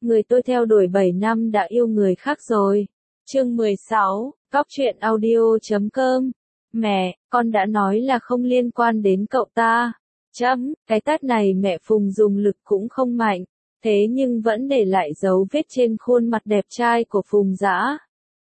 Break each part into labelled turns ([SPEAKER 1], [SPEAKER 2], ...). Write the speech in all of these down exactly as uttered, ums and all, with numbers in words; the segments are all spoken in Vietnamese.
[SPEAKER 1] Người tôi theo đuổi bảy năm đã yêu người khác rồi. Chương mười sáu, Cóc truyện audio chấm com. Mẹ, con đã nói là không liên quan đến cậu ta. Chấm, cái tát này mẹ Phùng dùng lực cũng không mạnh, thế nhưng vẫn để lại dấu vết trên khuôn mặt đẹp trai của Phùng Dã.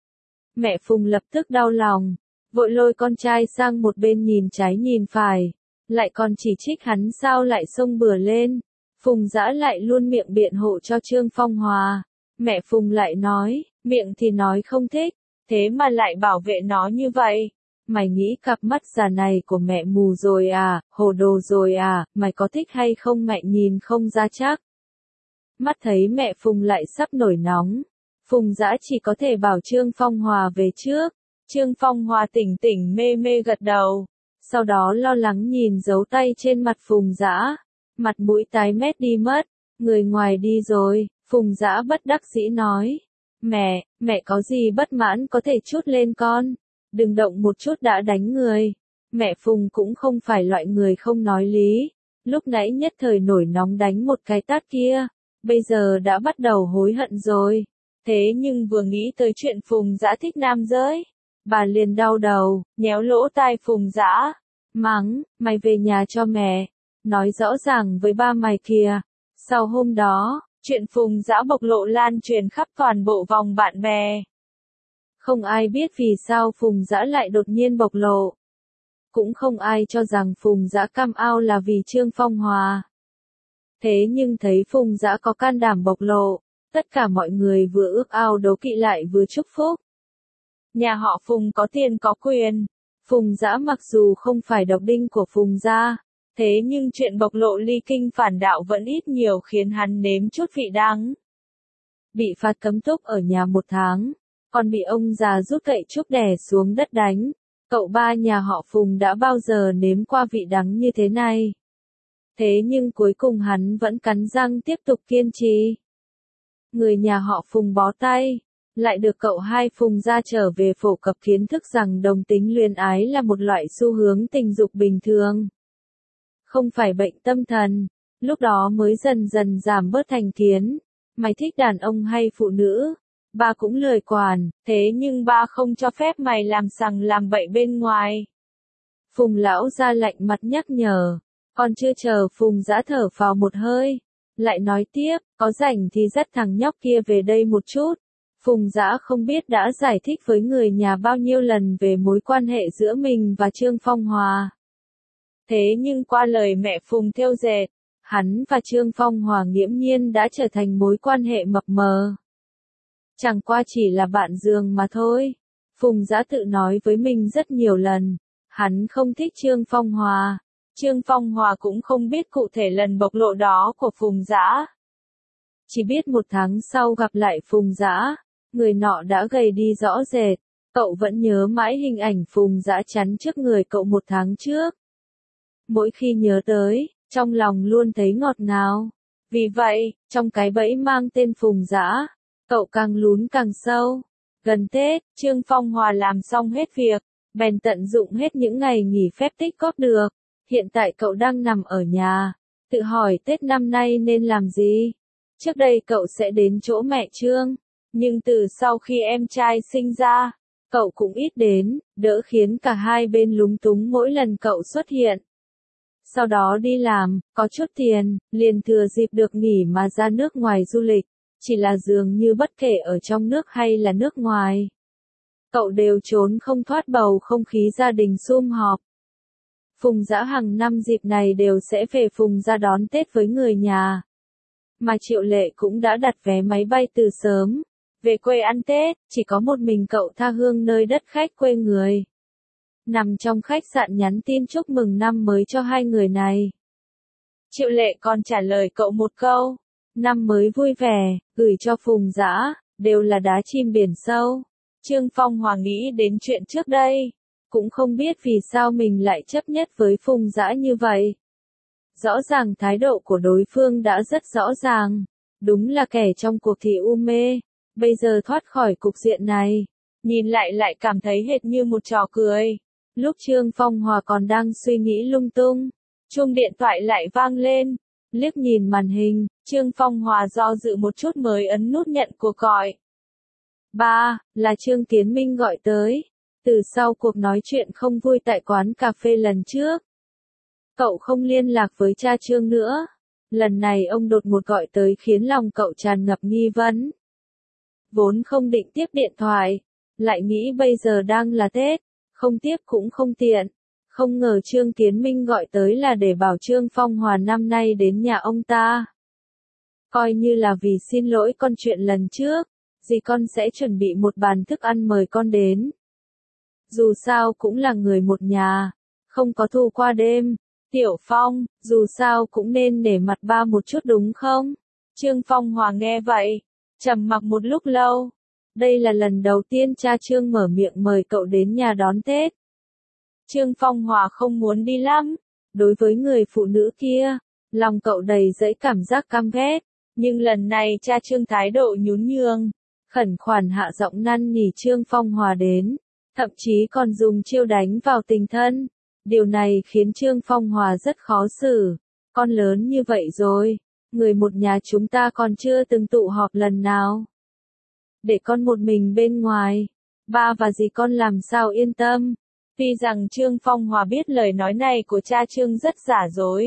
[SPEAKER 1] Mẹ Phùng lập tức đau lòng, vội lôi con trai sang một bên nhìn trái nhìn phải, lại còn chỉ trích hắn sao lại xông bừa lên. Phùng Dã lại luôn miệng biện hộ cho Trương Phong Hòa. Mẹ Phùng lại nói, miệng thì nói không thích, thế mà lại bảo vệ nó như vậy. Mày nghĩ cặp mắt già này của mẹ mù rồi à, hồ đồ rồi à, mày có thích hay không mẹ nhìn không ra chắc. Mắt thấy mẹ Phùng lại sắp nổi nóng, Phùng Dã chỉ có thể bảo Trương Phong Hòa về trước. Trương Phong Hòa tỉnh tỉnh mê mê gật đầu, sau đó lo lắng nhìn dấu tay trên mặt Phùng Dã, mặt mũi tái mét đi mất. Người ngoài đi rồi, Phùng Dã bất đắc dĩ nói, mẹ, mẹ có gì bất mãn có thể trút lên con, đừng động một chút đã đánh người. Mẹ Phùng cũng không phải loại người không nói lý, lúc nãy nhất thời nổi nóng đánh một cái tát kia, bây giờ đã bắt đầu hối hận rồi. Thế nhưng vừa nghĩ tới chuyện Phùng Dã thích nam giới, bà liền đau đầu, nhéo lỗ tai Phùng Dã, mắng, mày về nhà cho mẹ, nói rõ ràng với ba mày kìa. Sau hôm đó, chuyện Phùng Dã bộc lộ lan truyền khắp toàn bộ vòng bạn bè. Không ai biết vì sao Phùng Dã lại đột nhiên bộc lộ. Cũng không ai cho rằng Phùng Dã cam ao là vì Trương Phong Hòa. Thế nhưng thấy Phùng Dã có can đảm bộc lộ, tất cả mọi người vừa ước ao đố kỵ lại vừa chúc phúc. Nhà họ Phùng có tiền có quyền. Phùng Dã mặc dù không phải độc đinh của Phùng gia, thế nhưng chuyện bộc lộ ly kinh phản đạo vẫn ít nhiều khiến hắn nếm chút vị đắng. Bị phạt cấm túc ở nhà một tháng, còn bị ông già rút gậy trúc đè xuống đất đánh. Cậu ba nhà họ Phùng đã bao giờ nếm qua vị đắng như thế này. Thế nhưng cuối cùng hắn vẫn cắn răng tiếp tục kiên trì. Người nhà họ Phùng bó tay, lại được cậu hai Phùng gia trở về phổ cập kiến thức rằng đồng tính luyến ái là một loại xu hướng tình dục bình thường, không phải bệnh tâm thần. Lúc đó mới dần dần giảm bớt thành kiến. Mày thích đàn ông hay phụ nữ? Ba cũng lười quản, thế nhưng ba không cho phép mày làm sằng làm bậy bên ngoài. Phùng lão ra lạnh mặt nhắc nhở, còn chưa chờ Phùng Dã thở phào một hơi, lại nói tiếp, có rảnh thì dắt thằng nhóc kia về đây một chút. Phùng Dã không biết đã giải thích với người nhà bao nhiêu lần về mối quan hệ giữa mình và Trương Phong Hòa. Thế nhưng qua lời mẹ Phùng thêu dệt, hắn và Trương Phong Hòa nghiễm nhiên đã trở thành mối quan hệ mập mờ. Chẳng qua chỉ là bạn giường mà thôi. Phùng Dã tự nói với mình rất nhiều lần, hắn không thích Trương Phong Hòa. Trương Phong Hòa cũng không biết cụ thể lần bộc lộ đó của Phùng Dã. Chỉ biết một tháng sau gặp lại Phùng Dã, người nọ đã gầy đi rõ rệt. Cậu vẫn nhớ mãi hình ảnh Phùng Dã chắn trước người cậu một tháng trước. Mỗi khi nhớ tới, trong lòng luôn thấy ngọt ngào. Vì vậy, trong cái bẫy mang tên Phùng Dã, cậu càng lún càng sâu. Gần Tết, Trương Phong Hòa làm xong hết việc, bèn tận dụng hết những ngày nghỉ phép tích góp được. Hiện tại cậu đang nằm ở nhà, tự hỏi Tết năm nay nên làm gì. Trước đây cậu sẽ đến chỗ mẹ Trương, nhưng từ sau khi em trai sinh ra, cậu cũng ít đến, đỡ khiến cả hai bên lúng túng mỗi lần cậu xuất hiện. Sau đó đi làm, có chút tiền, liền thừa dịp được nghỉ mà ra nước ngoài du lịch, chỉ là dường như bất kể ở trong nước hay là nước ngoài, cậu đều trốn không thoát bầu không khí gia đình sum họp. Phùng Dã hàng năm dịp này đều sẽ về Phùng gia đón Tết với người nhà. Mà Triệu Lệ cũng đã đặt vé máy bay từ sớm, về quê ăn Tết, chỉ có một mình cậu tha hương nơi đất khách quê người. Nằm trong khách sạn nhắn tin chúc mừng năm mới cho hai người này. Triệu Lệ còn trả lời cậu một câu, năm mới vui vẻ, gửi cho Phùng Dã, đều là đá chìm biển sâu. Trương Phong Hòa nghĩ đến chuyện trước đây, cũng không biết vì sao mình lại chấp nhất với Phùng Dã như vậy. Rõ ràng thái độ của đối phương đã rất rõ ràng, đúng là kẻ trong cuộc thì u mê, bây giờ thoát khỏi cục diện này, nhìn lại lại cảm thấy hệt như một trò cười. Lúc Trương Phong Hòa còn đang suy nghĩ lung tung, chuông điện thoại lại vang lên, Liếc nhìn màn hình, Trương Phong Hòa do dự một chút mới ấn nút nhận cuộc gọi. Ba, là Trương Tiến Minh gọi tới. Từ sau cuộc nói chuyện không vui tại quán cà phê lần trước, cậu không liên lạc với cha Trương nữa. Lần này ông đột ngột gọi tới khiến lòng cậu tràn ngập nghi vấn. Vốn không định tiếp điện thoại, lại nghĩ bây giờ đang là Tết, không tiếp cũng không tiện. Không ngờ Trương Tiến Minh gọi tới là để bảo Trương Phong Hòa năm nay đến nhà ông ta. Coi như là vì xin lỗi con chuyện lần trước, dì con sẽ chuẩn bị một bàn thức ăn mời con đến. Dù sao cũng là người một nhà, không có thù qua đêm. Tiểu Phong, dù sao cũng nên nể mặt ba một chút đúng không? Trương Phong Hòa nghe vậy, trầm mặc một lúc lâu. Đây là lần đầu tiên cha Trương mở miệng mời cậu đến nhà đón Tết. Trương Phong Hòa không muốn đi lắm. Đối với người phụ nữ kia, lòng cậu đầy dẫy cảm giác căm ghét. Nhưng lần này cha Trương thái độ nhún nhường, khẩn khoản hạ giọng năn nỉ Trương Phong Hòa đến. Thậm chí còn dùng chiêu đánh vào tình thân. Điều này khiến Trương Phong Hòa rất khó xử. Con lớn như vậy rồi, người một nhà chúng ta còn chưa từng tụ họp lần nào. Để con một mình bên ngoài, ba và dì con làm sao yên tâm. Tuy rằng Trương Phong Hòa biết lời nói này của cha Trương rất giả dối.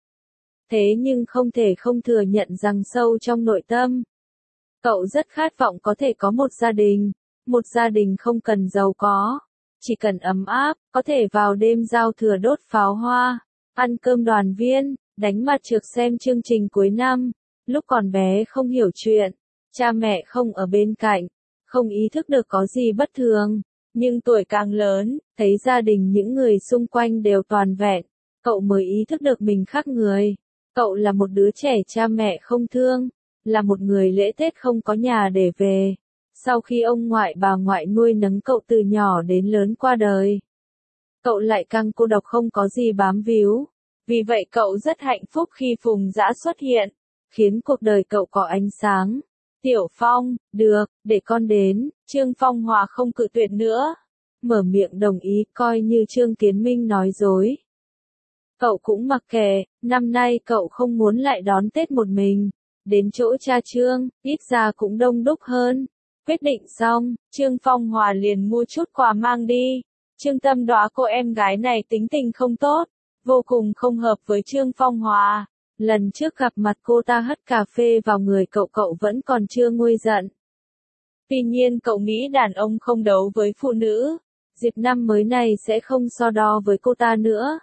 [SPEAKER 1] Thế nhưng không thể không thừa nhận rằng sâu trong nội tâm, cậu rất khát vọng có thể có một gia đình. Một gia đình không cần giàu có, chỉ cần ấm áp, có thể vào đêm giao thừa đốt pháo hoa, ăn cơm đoàn viên, đánh mặt trược xem chương trình cuối năm. Lúc còn bé không hiểu chuyện, cha mẹ không ở bên cạnh, không ý thức được có gì bất thường. Nhưng tuổi càng lớn, thấy gia đình những người xung quanh đều toàn vẹn, cậu mới ý thức được mình khác người. Cậu là một đứa trẻ cha mẹ không thương, là một người lễ Tết không có nhà để về. Sau khi ông ngoại bà ngoại nuôi nấng cậu từ nhỏ đến lớn qua đời, cậu lại càng cô độc không có gì bám víu. Vì vậy cậu rất hạnh phúc khi Phùng Dã xuất hiện, khiến cuộc đời cậu có ánh sáng. Tiểu Phong, được, để con đến. Trương Phong Hòa không cự tuyệt nữa, mở miệng đồng ý, coi như Trương Tiến Minh nói dối. Cậu cũng mặc kệ, năm nay cậu không muốn lại đón Tết một mình. Đến chỗ cha Trương, ít ra cũng đông đúc hơn. Quyết định xong, Trương Phong Hòa liền mua chút quà mang đi. Trương Tâm Đoá cô em gái này tính tình không tốt, vô cùng không hợp với Trương Phong Hòa. Lần trước gặp mặt cô ta hất cà phê vào người cậu cậu vẫn còn chưa nguôi giận. Tuy nhiên cậu nghĩ đàn ông không đấu với phụ nữ, dịp năm mới này sẽ không so đo với cô ta nữa.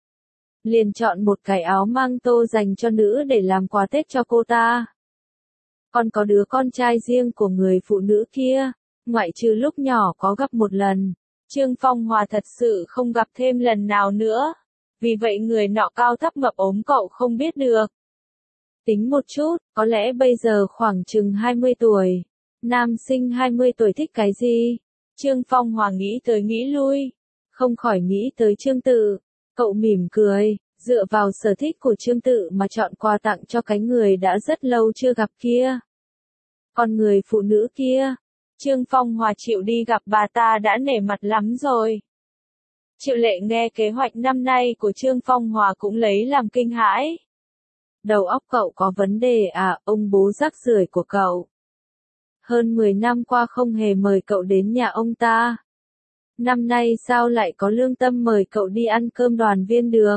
[SPEAKER 1] Liền chọn một cái áo mang tô dành cho nữ để làm quà Tết cho cô ta. Còn có đứa con trai riêng của người phụ nữ kia, ngoại trừ lúc nhỏ có gặp một lần, Trương Phong Hòa thật sự không gặp thêm lần nào nữa. Vì vậy người nọ cao thấp mập ốm cậu không biết được. Tính một chút, có lẽ bây giờ khoảng chừng hai mươi tuổi. Nam sinh hai mươi tuổi thích cái gì? Trương Phong Hòa nghĩ tới nghĩ lui, không khỏi nghĩ tới Trương Tự. Cậu mỉm cười, dựa vào sở thích của Trương Tự mà chọn quà tặng cho cái người đã rất lâu chưa gặp kia. Còn người phụ nữ kia, Trương Phong Hòa chịu đi gặp bà ta đã nể mặt lắm rồi. Triệu Lệ nghe kế hoạch năm nay của Trương Phong Hòa cũng lấy làm kinh hãi. Đầu óc cậu có vấn đề à, ông bố rác rưởi của cậu. Hơn mười năm qua không hề mời cậu đến nhà ông ta. Năm nay sao lại có lương tâm mời cậu đi ăn cơm đoàn viên được?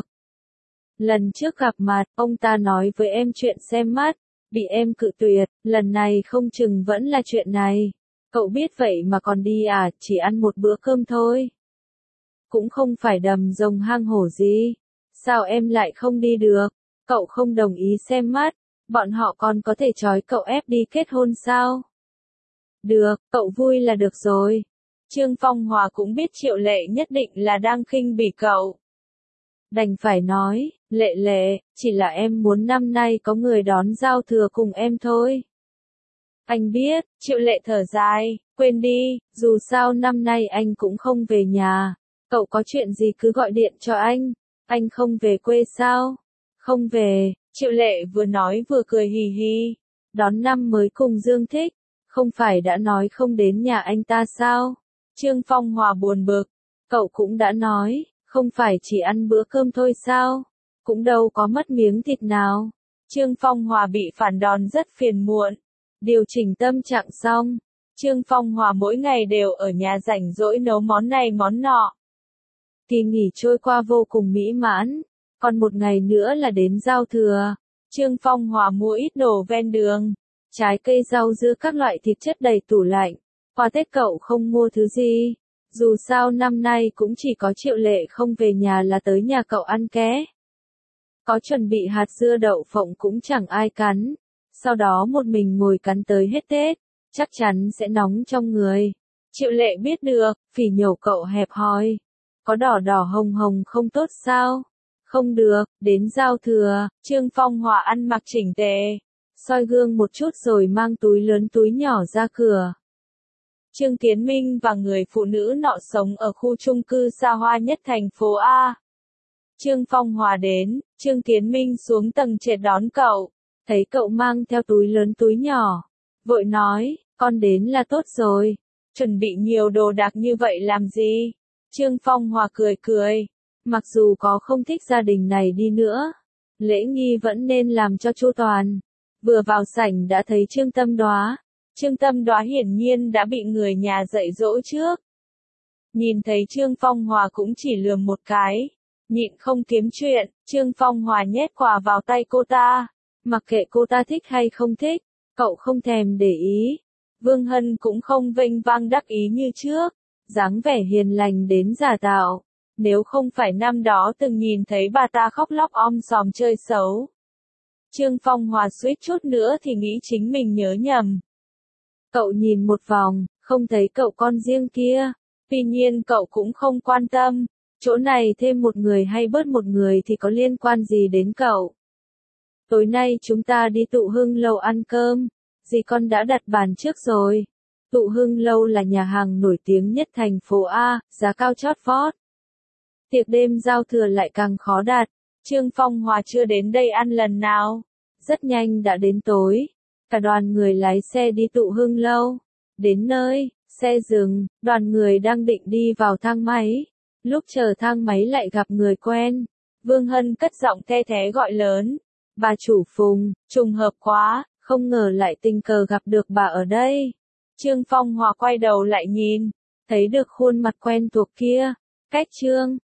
[SPEAKER 1] Lần trước gặp mặt, ông ta nói với em chuyện xem mắt, bị em cự tuyệt, lần này không chừng vẫn là chuyện này. Cậu biết vậy mà còn đi à, chỉ ăn một bữa cơm thôi. Cũng không phải đầm rồng hang hổ gì. Sao em lại không đi được? Cậu không đồng ý xem mắt, bọn họ còn có thể trói cậu ép đi kết hôn sao? Được, cậu vui là được rồi. Trương Phong Hòa cũng biết Triệu Lệ nhất định là đang khinh bỉ cậu. Đành phải nói, Lệ Lệ, chỉ là em muốn năm nay có người đón giao thừa cùng em thôi. Anh biết, Triệu Lệ thở dài, quên đi, dù sao năm nay anh cũng không về nhà. Cậu có chuyện gì cứ gọi điện cho anh. Anh không về quê sao? Không về, Triệu Lệ vừa nói vừa cười hì hì. Đón năm mới cùng Dương Thích, không phải đã nói không đến nhà anh ta sao? Trương Phong Hòa buồn bực, cậu cũng đã nói, không phải chỉ ăn bữa cơm thôi sao? Cũng đâu có mất miếng thịt nào. Trương Phong Hòa bị phản đòn rất phiền muộn. Điều chỉnh tâm trạng xong, Trương Phong Hòa mỗi ngày đều ở nhà rảnh rỗi nấu món này món nọ. Kỳ nghỉ trôi qua vô cùng mỹ mãn, còn một ngày nữa là đến giao thừa. Trương Phong Hòa mua ít đồ ven đường, trái cây rau dưa các loại thịt chất đầy tủ lạnh. Qua Tết cậu không mua thứ gì, dù sao năm nay cũng chỉ có Triệu Lệ không về nhà là tới nhà cậu ăn ké. Có chuẩn bị hạt dưa đậu phộng cũng chẳng ai cắn, sau đó một mình ngồi cắn tới hết Tết, chắc chắn sẽ nóng trong người. Triệu Lệ biết được, phỉ nhổ cậu hẹp hòi. Có đỏ đỏ hồng hồng không tốt sao? Không được, đến giao thừa, Trương Phong Hòa ăn mặc chỉnh tề, soi gương một chút rồi mang túi lớn túi nhỏ ra cửa. Trương Tiến Minh và người phụ nữ nọ sống ở khu chung cư xa hoa nhất thành phố A. Trương Phong Hòa đến, Trương Tiến Minh xuống tầng trệt đón cậu, thấy cậu mang theo túi lớn túi nhỏ, vội nói, con đến là tốt rồi, chuẩn bị nhiều đồ đạc như vậy làm gì? Trương Phong Hòa cười cười, mặc dù có không thích gia đình này đi nữa, lễ nghi vẫn nên làm cho chu toàn. Vừa vào sảnh đã thấy Trương Tâm Đoá. Trương Tâm Đoá hiển nhiên đã bị người nhà dạy dỗ trước. Nhìn thấy Trương Phong Hòa cũng chỉ lườm một cái, nhịn không kiếm chuyện, Trương Phong Hòa nhét quà vào tay cô ta, mặc kệ cô ta thích hay không thích, cậu không thèm để ý. Vương Hân cũng không vênh vang đắc ý như trước, dáng vẻ hiền lành đến giả tạo, nếu không phải năm đó từng nhìn thấy bà ta khóc lóc om sòm chơi xấu. Trương Phong Hòa suýt chút nữa thì nghĩ chính mình nhớ nhầm. Cậu nhìn một vòng, không thấy cậu con riêng kia, tuy nhiên cậu cũng không quan tâm, chỗ này thêm một người hay bớt một người thì có liên quan gì đến cậu. Tối nay chúng ta đi Tụ Hưng Lâu ăn cơm, dì con đã đặt bàn trước rồi. Tụ Hưng Lâu là nhà hàng nổi tiếng nhất thành phố A, giá cao chót vót. Tiệc đêm giao thừa lại càng khó đạt, Trương Phong Hòa chưa đến đây ăn lần nào. Rất nhanh đã đến tối, cả đoàn người lái xe đi Tụ Hưng Lâu. Đến nơi, xe dừng, đoàn người đang định đi vào thang máy. Lúc chờ thang máy lại gặp người quen. Vương Hân cất giọng the thé gọi lớn. Bà chủ Phùng, trùng hợp quá, không ngờ lại tình cờ gặp được bà ở đây. Trương Phong Hòa quay đầu lại nhìn, thấy được khuôn mặt quen thuộc kia. Cách Trương